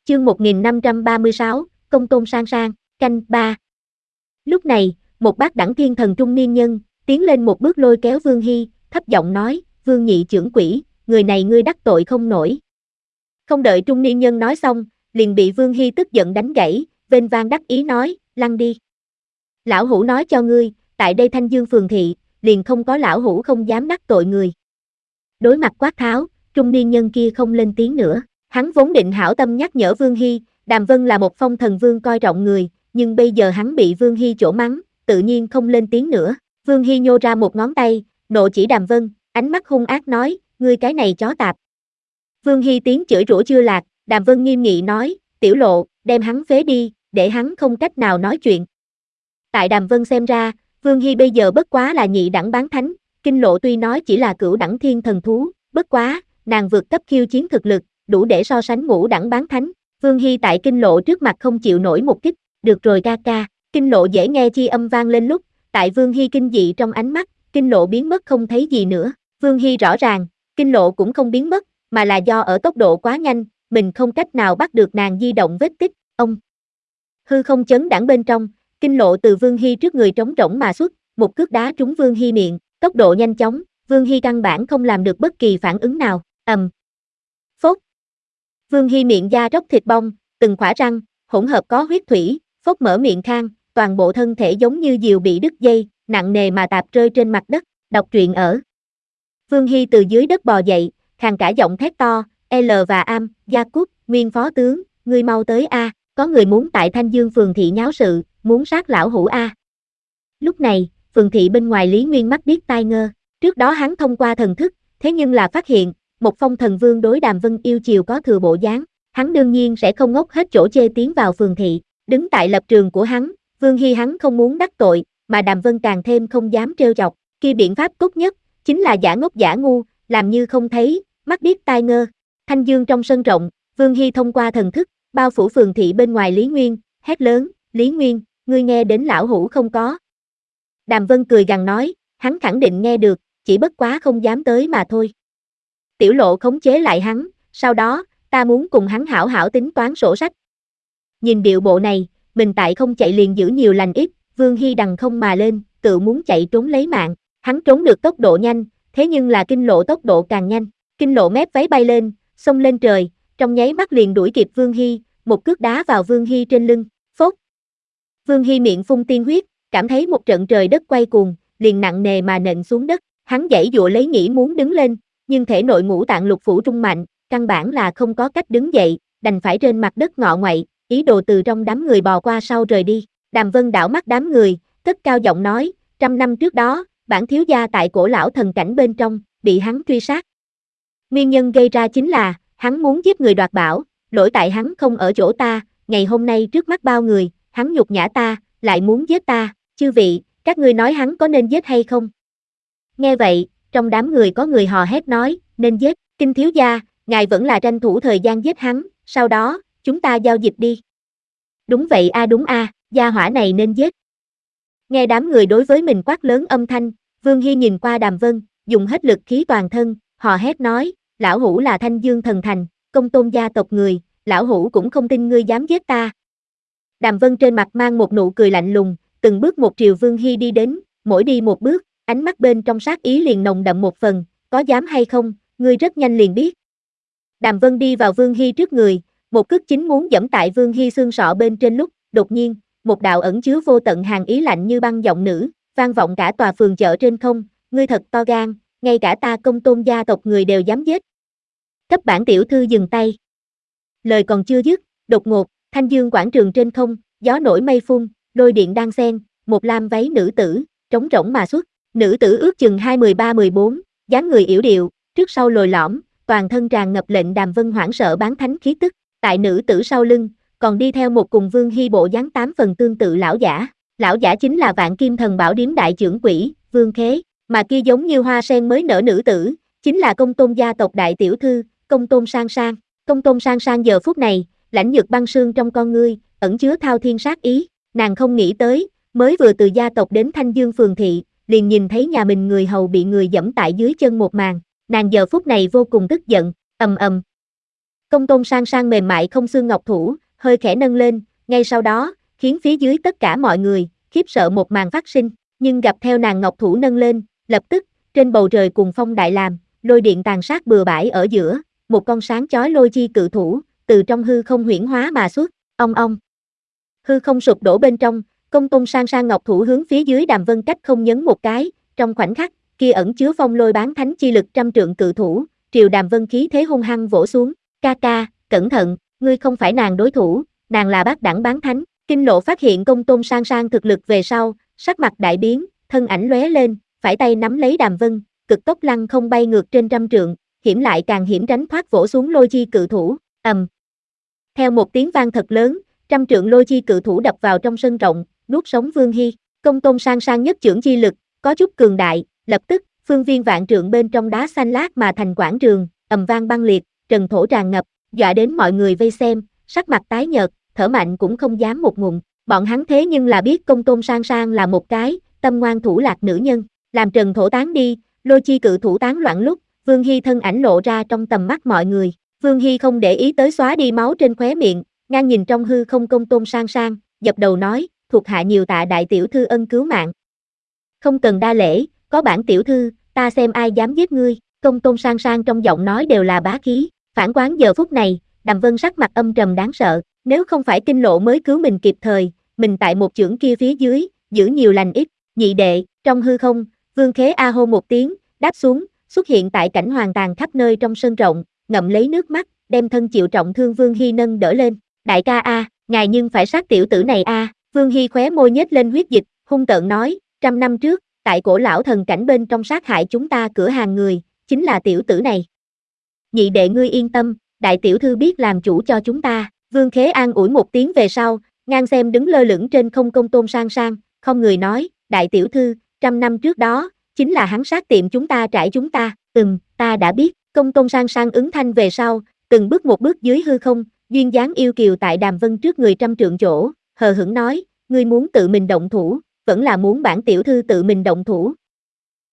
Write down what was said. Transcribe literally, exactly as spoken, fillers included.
Chương một nghìn năm trăm ba mươi sáu, Công Tôn Sang Sang, canh ba. Lúc này, một bác đẳng thiên thần trung niên nhân, tiến lên một bước lôi kéo Vương Hy, thấp giọng nói, Vương nhị trưởng quỹ, người này ngươi đắc tội không nổi. Không đợi trung niên nhân nói xong, liền bị Vương Hy tức giận đánh gãy, vênh vang đắc ý nói, lăn đi. Lão hủ nói cho ngươi, tại đây Thanh Dương phường thị, liền không có lão hủ không dám đắc tội người. Đối mặt quát tháo, trung niên nhân kia không lên tiếng nữa. Hắn vốn định hảo tâm nhắc nhở Vương Hy, Đàm Vân là một phong thần vương coi trọng người, nhưng bây giờ hắn bị Vương Hy chỗ mắng, tự nhiên không lên tiếng nữa. Vương Hy nhô ra một ngón tay, nộ chỉ Đàm Vân, ánh mắt hung ác nói, ngươi cái này chó tạp. Vương Hy tiếng chửi rủa chưa lạc, Đàm Vân nghiêm nghị nói, Tiểu Lộ, đem hắn phế đi, để hắn không cách nào nói chuyện. Tại Đàm Vân xem ra, Vương Hy bây giờ bất quá là nhị đẳng bán thánh, Kinh Lộ tuy nói chỉ là cửu đẳng thiên thần thú, bất quá, nàng vượt cấp khiêu chiến thực lực, đủ để so sánh ngũ đẳng bán thánh. Vương Hy tại Kinh Lộ trước mặt không chịu nổi một kích, được rồi ca ca. Kinh Lộ dễ nghe chi âm vang lên lúc, tại Vương Hy kinh dị trong ánh mắt, Kinh Lộ biến mất không thấy gì nữa. Vương Hy rõ ràng, Kinh Lộ cũng không biến mất, mà là do ở tốc độ quá nhanh, mình không cách nào bắt được nàng di động vết tích. Ông hư không chấn đãng bên trong, Kinh Lộ từ Vương Hy trước người trống rỗng mà xuất, một cước đá trúng Vương Hy miệng, tốc độ nhanh chóng, Vương Hy căn bản không làm được bất kỳ phản ứng nào. Ầm. Phốt. Vương Hy miệng da róc thịt bong, từng khỏa răng, hỗn hợp có huyết thủy, phốt mở miệng khang, toàn bộ thân thể giống như diều bị đứt dây, nặng nề mà tạp rơi trên mặt đất. Đọc truyện ở. Vương Hy từ dưới đất bò dậy, khàn cả giọng thét to, L và Am, Gia Cút, Nguyên phó tướng, ngươi mau tới a, có người muốn tại Thanh Dương phường thị nháo sự, muốn sát lão hủ a. Lúc này, phường thị bên ngoài Lý Nguyên mắt điếc tai ngơ, trước đó hắn thông qua thần thức, thế nhưng là phát hiện, một phong thần vương đối Đàm Vân yêu chiều có thừa bộ dáng, hắn đương nhiên sẽ không ngốc hết chỗ chê tiến vào phường thị, đứng tại lập trường của hắn, Vương Hy hắn không muốn đắc tội, mà Đàm Vân càng thêm không dám trêu chọc, kia biện pháp tốt nhất, chính là giả ngốc giả ngu, làm như không thấy, mắt điếc tai ngơ. Thanh Dương trong sân rộng, Vương Hy thông qua thần thức, bao phủ phường thị bên ngoài Lý Nguyên, hét lớn, Lý Nguyên, ngươi nghe đến lão hủ không có. Đàm Vân cười gằn nói, hắn khẳng định nghe được, chỉ bất quá không dám tới mà thôi. Tiểu Lộ khống chế lại hắn, sau đó, ta muốn cùng hắn hảo hảo tính toán sổ sách. Nhìn điệu bộ này, mình tại không chạy liền giữ nhiều lành ít, Vương Hy đằng không mà lên, tự muốn chạy trốn lấy mạng, hắn trốn được tốc độ nhanh, thế nhưng là Kinh Lộ tốc độ càng nhanh, Kinh Lộ mép váy bay lên, xông lên trời, trong nháy mắt liền đuổi kịp Vương Hy, một cước đá vào Vương Hy trên lưng, phốt. Vương Hy miệng phun tiên huyết, cảm thấy một trận trời đất quay cuồng, liền nặng nề mà nện xuống đất, hắn giãy dụa lấy nghĩ muốn đứng lên, nhưng thể nội ngũ tạng lục phủ trung mạnh, căn bản là không có cách đứng dậy, đành phải trên mặt đất ngọ ngoậy, ý đồ từ trong đám người bò qua sau rời đi. Đàm Vân đảo mắt đám người, cất cao giọng nói, trăm năm trước đó, bản thiếu gia tại cổ lão thần cảnh bên trong, bị hắn truy sát. Nguyên nhân gây ra chính là, hắn muốn giết người đoạt bảo, lỗi tại hắn không ở chỗ ta, ngày hôm nay trước mắt bao người, hắn nhục nhã ta, lại muốn giết ta, chư vị, các ngươi nói hắn có nên giết hay không? Nghe vậy, trong đám người có người hò hét nói, nên giết, Kinh thiếu gia, ngài vẫn là tranh thủ thời gian giết hắn, sau đó, chúng ta giao dịch đi. Đúng vậy a đúng a, gia hỏa này nên giết. Nghe đám người đối với mình quát lớn âm thanh, Vương Hy nhìn qua Đàm Vân, dùng hết lực khí toàn thân, hò hét nói, lão hủ là Thanh Dương thần thành, Công Tôn gia tộc người, lão hủ cũng không tin ngươi dám giết ta. Đàm Vân trên mặt mang một nụ cười lạnh lùng, từng bước một triều Vương Hy đi đến, mỗi đi một bước, ánh mắt bên trong sát ý liền nồng đậm một phần, có dám hay không, ngươi rất nhanh liền biết. Đàm Vân đi vào Vương Hy trước người, một cước chính muốn giẫm tại Vương Hy xương sọ bên trên lúc, đột nhiên, một đạo ẩn chứa vô tận hàn ý lạnh như băng giọng nữ, vang vọng cả tòa phường chợ trên không, ngươi thật to gan, ngay cả ta Công Tôn gia tộc người đều dám giết. Cấp bản tiểu thư dừng tay. Lời còn chưa dứt, đột ngột, Thanh Dương quảng trường trên không, gió nổi mây phun, lôi điện đan xen, một lam váy nữ tử, trống rỗng mà xuất, nữ tử ước chừng hai mười ba mười bốn, dáng người yểu điệu, trước sau lồi lõm, toàn thân tràn ngập lệnh Đàm Vân hoảng sợ bán thánh khí tức, tại nữ tử sau lưng, còn đi theo một cùng Vương Hy bộ dáng tám phần tương tự lão giả, lão giả chính là Vạn Kim Thần Bảo Điếm đại trưởng quỹ, Vương Khế, mà kia giống như hoa sen mới nở nữ tử, chính là Công Tôn gia tộc đại tiểu thư, Công Tôn Sang Sang. Công Tôn Sang Sang giờ phút này, lãnh nhược băng sương trong con ngươi, ẩn chứa thao thiên sát ý, nàng không nghĩ tới, mới vừa từ gia tộc đến Thanh Dương phường thị, liền nhìn thấy nhà mình người hầu bị người giẫm tại dưới chân một màn, nàng giờ phút này vô cùng tức giận, ầm ầm. Công tôn sang sang mềm mại không xương ngọc thủ, hơi khẽ nâng lên, ngay sau đó, khiến phía dưới tất cả mọi người, khiếp sợ một màn phát sinh, nhưng gặp theo nàng ngọc thủ nâng lên, lập tức, trên bầu trời cùng phong đại làm, lôi điện tàn sát bừa bãi ở giữa, một con sáng chói lôi chi cự thủ, từ trong hư không huyễn hóa mà xuất, ong ong. Hư không sụp đổ bên trong, công tôn sang sang ngọc thủ hướng phía dưới Đàm Vân cách không nhấn một cái, trong khoảnh khắc, kia ẩn chứa phong lôi bán thánh chi lực trăm trượng cự thủ, triều Đàm Vân khí thế hung hăng vỗ xuống, ca ca, cẩn thận, ngươi không phải nàng đối thủ, nàng là bát đẳng bán thánh. Kinh Lộ phát hiện công tôn sang sang thực lực về sau, sắc mặt đại biến, thân ảnh lóe lên, phải tay nắm lấy Đàm Vân, cực tốc lăng không bay ngược trên trăm trượng, hiểm lại càng hiểm tránh thoát vỗ xuống lôi chi cự thủ, ầm. Theo một tiếng vang thật lớn, trăm trượng lôi chi cự thủ đập vào trong sân rộng, nuốt sống Vương Hy. Công tôn sang sang nhất chưởng chi lực, có chút cường đại, lập tức, phương viên vạn trượng bên trong đá xanh lát mà thành quảng trường, ầm vang băng liệt, trần thổ tràn ngập, dọa đến mọi người vây xem, sắc mặt tái nhợt, thở mạnh cũng không dám một ngụm. Bọn hắn thế nhưng là biết công tôn sang sang là một cái tâm ngoan thủ lạc nữ nhân, làm trần thổ tán đi, lôi chi cự thủ tán loạn lúc, Vương Hy thân ảnh lộ ra trong tầm mắt mọi người. Vương Hy không để ý tới xóa đi máu trên khóe miệng, ngang nhìn trong hư không công tôn sang sang, dập đầu nói, thuộc hạ nhiều tạ đại tiểu thư ân cứu mạng. Không cần đa lễ, có bản tiểu thư, ta xem ai dám giết ngươi. Công tôn sang sang trong giọng nói đều là bá khí. Phản quán giờ phút này, Đàm Vân sắc mặt âm trầm đáng sợ, nếu không phải Kinh Lộ mới cứu mình kịp thời, mình tại một chưởng kia phía dưới, giữ nhiều lành ít. Nhị đệ, trong hư không, Vương Khế a hô một tiếng, đáp xuống, xuất hiện tại cảnh hoàng tàn khắp nơi trong sân rộng, ngậm lấy nước mắt, đem thân chịu trọng thương Vương Hy nâng đỡ lên. Đại ca a, ngài nhưng phải sát tiểu tử này a. Vương Hy khóe môi nhếch lên huyết dịch, hung tợn nói, trăm năm trước, tại cổ lão thần cảnh bên trong sát hại chúng ta cửa hàng người, chính là tiểu tử này. Nhị đệ ngươi yên tâm, đại tiểu thư biết làm chủ cho chúng ta. Vương Khế an ủi một tiếng về sau, ngang xem đứng lơ lửng trên không công tôn sang sang, không người nói, đại tiểu thư, trăm năm trước đó, chính là hắn sát tiệm chúng ta trải chúng ta, ừm, ta đã biết. Công tôn sang sang ứng thanh về sau, từng bước một bước dưới hư không, duyên dáng yêu kiều tại Đàm Vân trước người trăm trượng chỗ, hờ hững nói, ngươi muốn tự mình động thủ, vẫn là muốn bản tiểu thư tự mình động thủ.